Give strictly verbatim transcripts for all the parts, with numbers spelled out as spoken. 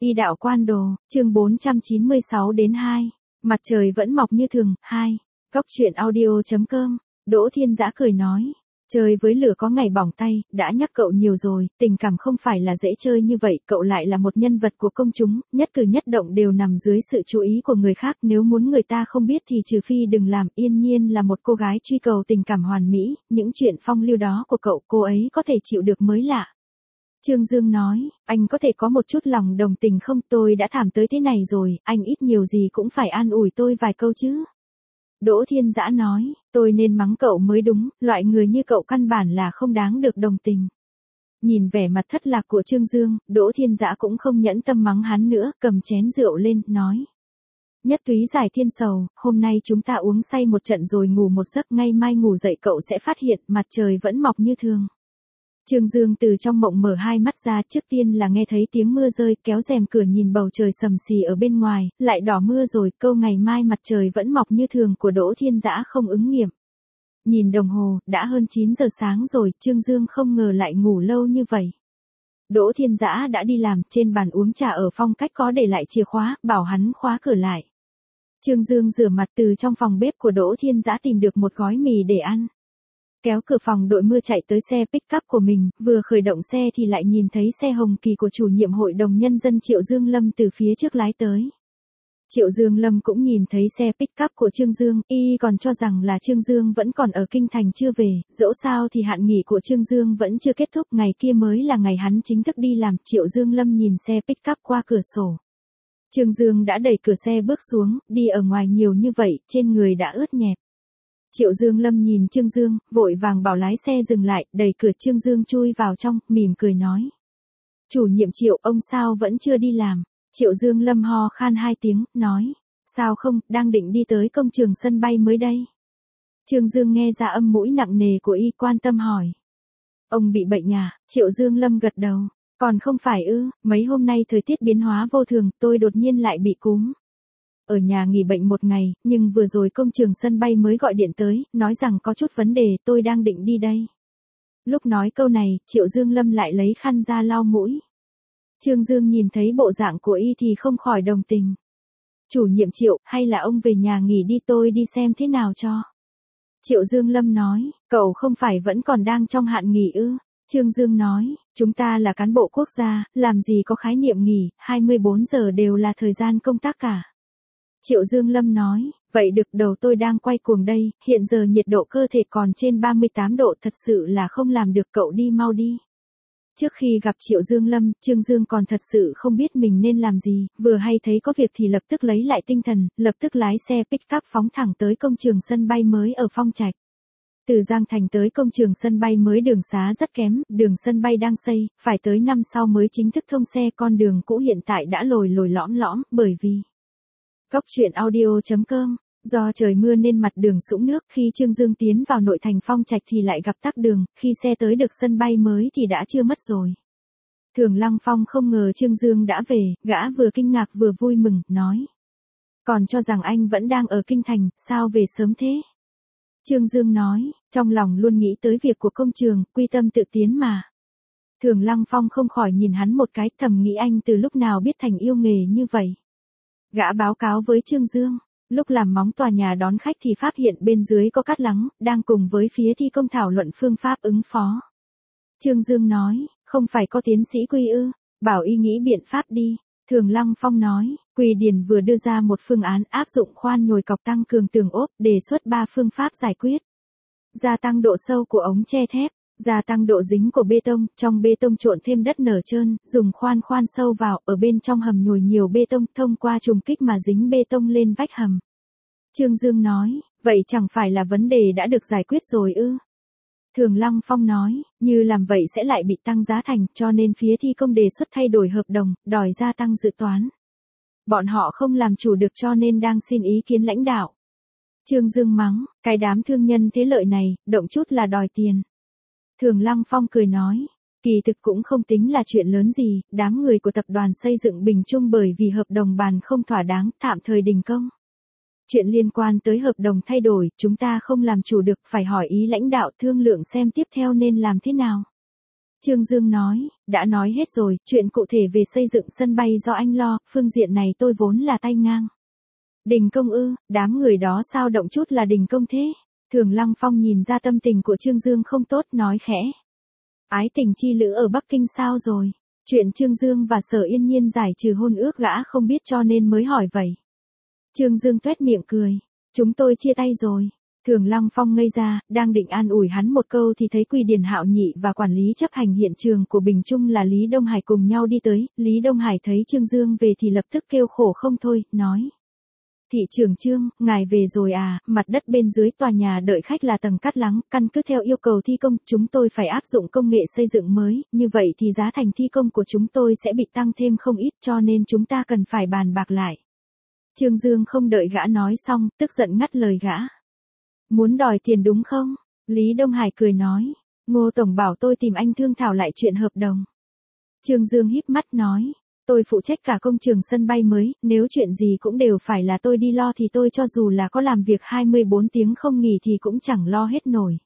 Y đạo quan đồ, chương bốn trăm chín mươi sáu đến hai. Mặt trời vẫn mọc như thường, hai. Góc truyện audio.com. Đỗ Thiên Dã cười nói. Chơi với lửa có ngày bỏng tay, đã nhắc cậu nhiều rồi, tình cảm không phải là dễ chơi như vậy, cậu lại là một nhân vật của công chúng, nhất cử nhất động đều nằm dưới sự chú ý của người khác, nếu muốn người ta không biết thì trừ phi đừng làm. Yên Nhiên là một cô gái truy cầu tình cảm hoàn mỹ, những chuyện phong lưu đó của cậu, cô ấy có thể chịu được mới lạ. Trương Dương nói, anh có thể có một chút lòng đồng tình không, tôi đã thảm tới thế này rồi, anh ít nhiều gì cũng phải an ủi tôi vài câu chứ. Đỗ Thiên Dã nói, tôi nên mắng cậu mới đúng, loại người như cậu căn bản là không đáng được đồng tình. Nhìn vẻ mặt thất lạc của Trương Dương, Đỗ Thiên Dã cũng không nhẫn tâm mắng hắn nữa, cầm chén rượu lên, nói. Nhất túy giải thiên sầu, hôm nay chúng ta uống say một trận rồi ngủ một giấc, ngay mai ngủ dậy cậu sẽ phát hiện mặt trời vẫn mọc như thường. Trương Dương từ trong mộng mở hai mắt ra, trước tiên là nghe thấy tiếng mưa rơi, kéo rèm cửa nhìn bầu trời sầm xì ở bên ngoài, lại đỏ mưa rồi, câu ngày mai mặt trời vẫn mọc như thường của Đỗ Thiên Dã không ứng nghiệm. Nhìn đồng hồ, đã hơn chín giờ sáng rồi, Trương Dương không ngờ lại ngủ lâu như vậy. Đỗ Thiên Dã đã đi làm, trên bàn uống trà ở phong cách có để lại chìa khóa, bảo hắn khóa cửa lại. Trương Dương rửa mặt từ trong phòng bếp của Đỗ Thiên Dã tìm được một gói mì để ăn. Kéo cửa phòng đội mưa chạy tới xe pick-up của mình, vừa khởi động xe thì lại nhìn thấy xe hồng kỳ của chủ nhiệm hội đồng nhân dân Triệu Dương Lâm từ phía trước lái tới. Triệu Dương Lâm cũng nhìn thấy xe pick-up của Trương Dương, y còn cho rằng là Trương Dương vẫn còn ở kinh thành chưa về, dẫu sao thì hạn nghỉ của Trương Dương vẫn chưa kết thúc, ngày kia mới là ngày hắn chính thức đi làm. Triệu Dương Lâm nhìn xe pick-up qua cửa sổ. Trương Dương đã đẩy cửa xe bước xuống, đi ở ngoài nhiều như vậy, trên người đã ướt nhẹp. Triệu Dương Lâm nhìn Trương Dương, vội vàng bảo lái xe dừng lại, đẩy cửa. Trương Dương chui vào trong, mỉm cười nói. Chủ nhiệm Triệu, ông sao vẫn chưa đi làm? Triệu Dương Lâm ho khan hai tiếng, nói. Sao không, đang định đi tới công trường sân bay mới đây. Trương Dương nghe ra âm mũi nặng nề của y, quan tâm hỏi. Ông bị bệnh à? Triệu Dương Lâm gật đầu. Còn không phải ư, mấy hôm nay thời tiết biến hóa vô thường, tôi đột nhiên lại bị cúm. Ở nhà nghỉ bệnh một ngày, nhưng vừa rồi công trường sân bay mới gọi điện tới, nói rằng có chút vấn đề, tôi đang định đi đây. Lúc nói câu này, Triệu Dương Lâm lại lấy khăn ra lau mũi. Trương Dương nhìn thấy bộ dạng của y thì không khỏi đồng tình. Chủ nhiệm Triệu, hay là ông về nhà nghỉ đi, tôi đi xem thế nào cho. Triệu Dương Lâm nói, cậu không phải vẫn còn đang trong hạn nghỉ ư? Trương Dương nói, chúng ta là cán bộ quốc gia, làm gì có khái niệm nghỉ, hai mươi bốn giờ đều là thời gian công tác cả. Triệu Dương Lâm nói, vậy được, đầu tôi đang quay cuồng đây, hiện giờ nhiệt độ cơ thể còn trên ba mươi tám độ, thật sự là không làm được, cậu đi mau đi. Trước khi gặp Triệu Dương Lâm, Trương Dương còn thật sự không biết mình nên làm gì, vừa hay thấy có việc thì lập tức lấy lại tinh thần, lập tức lái xe pick-up phóng thẳng tới công trường sân bay mới ở Phong Trạch. Từ Giang Thành tới công trường sân bay mới đường xá rất kém, đường sân bay đang xây, phải tới năm sau mới chính thức thông xe, con đường cũ hiện tại đã lồi lồi lõm lõm, bởi vì... Góc truyện audio.com. Do trời mưa nên mặt đường sũng nước, khi Trương Dương tiến vào nội thành Phong Trạch thì lại gặp tắc đường, khi xe tới được sân bay mới thì đã chưa mất rồi. Thường Lăng Phong không ngờ Trương Dương đã về, gã vừa kinh ngạc vừa vui mừng, nói. Còn cho rằng anh vẫn đang ở kinh thành, sao về sớm thế? Trương Dương nói, trong lòng luôn nghĩ tới việc của công trường, quy tâm tự tiến mà. Thường Lăng Phong không khỏi nhìn hắn một cái, thầm nghĩ anh từ lúc nào biết thành yêu nghề như vậy. Gã báo cáo với Trương Dương, lúc làm móng tòa nhà đón khách thì phát hiện bên dưới có cát lắng, đang cùng với phía thi công thảo luận phương pháp ứng phó. Trương Dương nói, không phải có tiến sĩ Quy ư, bảo y nghĩ biện pháp đi. Thường Lăng Phong nói, Quy Điền vừa đưa ra một phương án áp dụng khoan nhồi cọc tăng cường tường ốp, đề xuất ba phương pháp giải quyết. Gia tăng độ sâu của ống tre thép, gia tăng độ dính của bê tông, trong bê tông trộn thêm đất nở trơn, dùng khoan khoan sâu vào, ở bên trong hầm nhồi nhiều bê tông, thông qua trùng kích mà dính bê tông lên vách hầm. Trương Dương nói, vậy chẳng phải là vấn đề đã được giải quyết rồi ư? Thường Lăng Phong nói, như làm vậy sẽ lại bị tăng giá thành, cho nên phía thi công đề xuất thay đổi hợp đồng, đòi gia tăng dự toán. Bọn họ không làm chủ được cho nên đang xin ý kiến lãnh đạo. Trương Dương mắng, cái đám thương nhân thế lợi này, động chút là đòi tiền. Thường Lăng Phong cười nói, kỳ thực cũng không tính là chuyện lớn gì, đám người của tập đoàn xây dựng Bình Trung bởi vì hợp đồng bàn không thỏa đáng, tạm thời đình công. Chuyện liên quan tới hợp đồng thay đổi, chúng ta không làm chủ được, phải hỏi ý lãnh đạo thương lượng xem tiếp theo nên làm thế nào. Trương Dương nói, đã nói hết rồi, chuyện cụ thể về xây dựng sân bay do anh lo, phương diện này tôi vốn là tay ngang. Đình công ư, đám người đó sao động chút là đình công thế? Thường Lăng Phong nhìn ra tâm tình của Trương Dương không tốt, nói khẽ. Ái tình chi lữ ở Bắc Kinh sao rồi? Chuyện Trương Dương và Sở Yên Nhiên giải trừ hôn ước gã không biết cho nên mới hỏi vậy. Trương Dương tuét miệng cười. Chúng tôi chia tay rồi. Thường Lăng Phong ngây ra, đang định an ủi hắn một câu thì thấy Quy Điền Hạo Nhị và quản lý chấp hành hiện trường của Bình Trung là Lý Đông Hải cùng nhau đi tới. Lý Đông Hải thấy Trương Dương về thì lập tức kêu khổ không thôi, nói. Thị trưởng Trương, ngài về rồi à, mặt đất bên dưới tòa nhà đợi khách là tầng cát lắng, căn cứ theo yêu cầu thi công, chúng tôi phải áp dụng công nghệ xây dựng mới, như vậy thì giá thành thi công của chúng tôi sẽ bị tăng thêm không ít cho nên chúng ta cần phải bàn bạc lại. Trương Dương không đợi gã nói xong, tức giận ngắt lời gã. Muốn đòi tiền đúng không? Lý Đông Hải cười nói, Ngô Tổng bảo tôi tìm anh thương thảo lại chuyện hợp đồng. Trương Dương híp mắt nói. Tôi phụ trách cả công trường sân bay mới, nếu chuyện gì cũng đều phải là tôi đi lo thì tôi cho dù là có làm việc hai mươi bốn tiếng không nghỉ thì cũng chẳng lo hết nổi.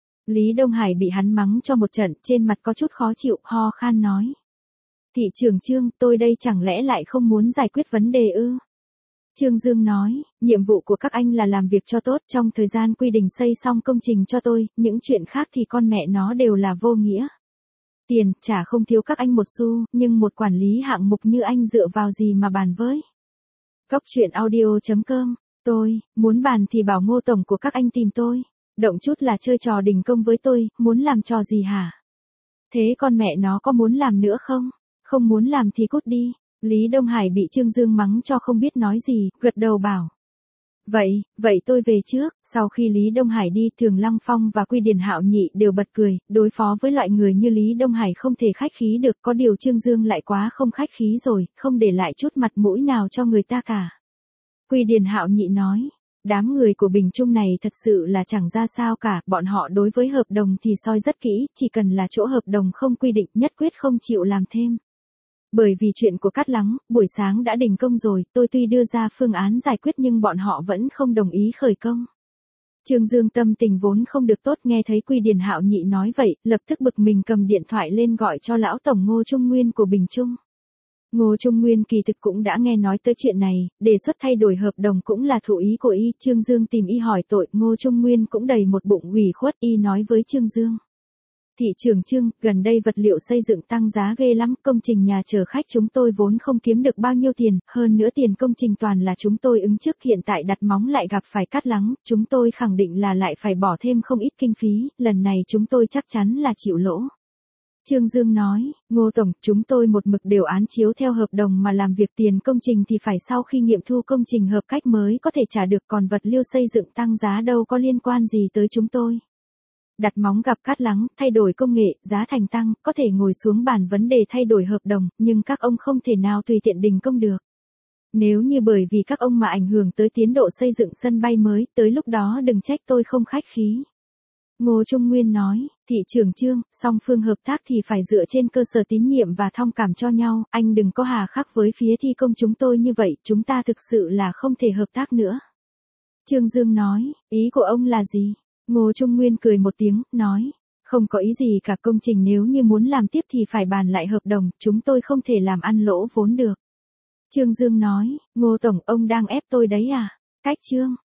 Lý Đông Hải bị hắn mắng cho một trận, trên mặt có chút khó chịu, ho khan nói. Thị trưởng Trương, tôi đây chẳng lẽ lại không muốn giải quyết vấn đề ư? Trương Dương nói, nhiệm vụ của các anh là làm việc cho tốt trong thời gian quy định xây xong công trình cho tôi, những chuyện khác thì con mẹ nó đều là vô nghĩa. Tiền, chả không thiếu các anh một xu, nhưng một quản lý hạng mục như anh dựa vào gì mà bàn với. Cóc truyện audio chấm com, tôi, muốn bàn thì bảo Ngô Tổng của các anh tìm tôi. Động chút là chơi trò đình công với tôi, muốn làm trò gì hả? Thế con mẹ nó có muốn làm nữa không? Không muốn làm thì cút đi. Lý Đông Hải bị Trương Dương mắng cho không biết nói gì, gật đầu bảo. Vậy, vậy tôi về trước. Sau khi Lý Đông Hải đi, Thường Lăng Phong và Quy Điền Hạo Nhị đều bật cười, đối phó với loại người như Lý Đông Hải không thể khách khí được, có điều Trương Dương lại quá không khách khí rồi, không để lại chút mặt mũi nào cho người ta cả. Quy Điền Hạo Nhị nói, đám người của Bình Trung này thật sự là chẳng ra sao cả, bọn họ đối với hợp đồng thì soi rất kỹ, chỉ cần là chỗ hợp đồng không quy định nhất quyết không chịu làm thêm. Bởi vì chuyện của Cát Lắng, buổi sáng đã đình công rồi, tôi tuy đưa ra phương án giải quyết nhưng bọn họ vẫn không đồng ý khởi công. Trương Dương tâm tình vốn không được tốt, nghe thấy Quy Điền Hạo Nhị nói vậy, lập tức bực mình cầm điện thoại lên gọi cho lão tổng Ngô Trung Nguyên của Bình Trung. Ngô Trung Nguyên kỳ thực cũng đã nghe nói tới chuyện này, đề xuất thay đổi hợp đồng cũng là thủ ý của y. Trương Dương tìm y hỏi tội, Ngô Trung Nguyên cũng đầy một bụng ủy khuất, y nói với Trương Dương. Thị trưởng Trương, gần đây vật liệu xây dựng tăng giá ghê lắm, công trình nhà chờ khách chúng tôi vốn không kiếm được bao nhiêu tiền, hơn nữa tiền công trình toàn là chúng tôi ứng trước, hiện tại đặt móng lại gặp phải Cát Lắng, chúng tôi khẳng định là lại phải bỏ thêm không ít kinh phí, lần này chúng tôi chắc chắn là chịu lỗ. Trương Dương nói, Ngô Tổng, chúng tôi một mực đều án chiếu theo hợp đồng mà làm việc, tiền công trình thì phải sau khi nghiệm thu công trình hợp cách mới có thể trả được, còn vật liệu xây dựng tăng giá đâu có liên quan gì tới chúng tôi. Đặt móng gặp Cát Lắng, thay đổi công nghệ, giá thành tăng, có thể ngồi xuống bàn vấn đề thay đổi hợp đồng, nhưng các ông không thể nào tùy tiện đình công được. Nếu như bởi vì các ông mà ảnh hưởng tới tiến độ xây dựng sân bay mới, tới lúc đó đừng trách tôi không khách khí. Ngô Trung Nguyên nói, thị trưởng Trương, song phương hợp tác thì phải dựa trên cơ sở tín nhiệm và thông cảm cho nhau, anh đừng có hà khắc với phía thi công chúng tôi như vậy, chúng ta thực sự là không thể hợp tác nữa. Trương Dương nói, ý của ông là gì? Ngô Trung Nguyên cười một tiếng, nói, không có ý gì cả, công trình nếu như muốn làm tiếp thì phải bàn lại hợp đồng, chúng tôi không thể làm ăn lỗ vốn được. Trương Dương nói, Ngô Tổng, ông đang ép tôi đấy à? Cách Trương,